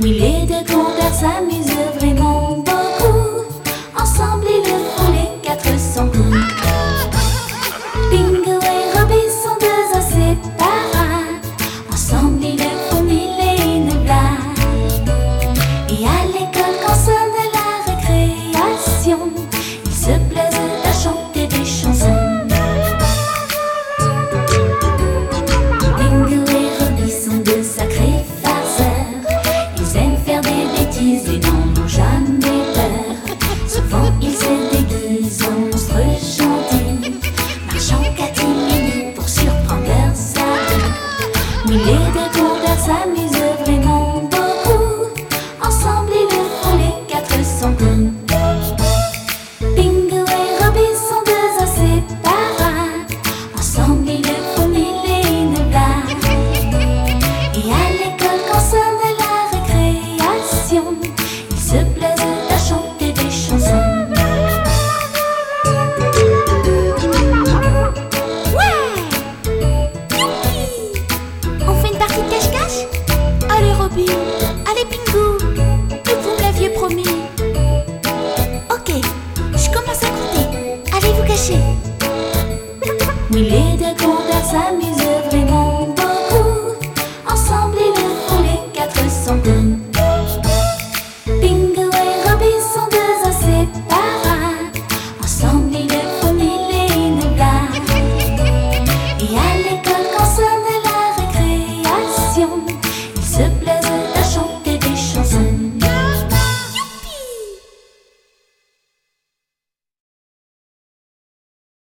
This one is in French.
Oui, les deux compères s'amusent vraiment beaucoup. Ensemble, ils le font les 400 coups. Bingo et Robbie sont deux inséparables. Ensemble, ils le font mille et une blagues. Et à l'école, quand sonne la récréation, ils se plaisent à chanter des chansons. Bingo et Robbie sont deux sacrés farceurs. Ils aiment faire des bêtises et n'en ont jamais peur. Souvent ils se déguisent en monstres gentils, marchant catimini pour surprendre leurs amis. Oui, les deux compères s'amusent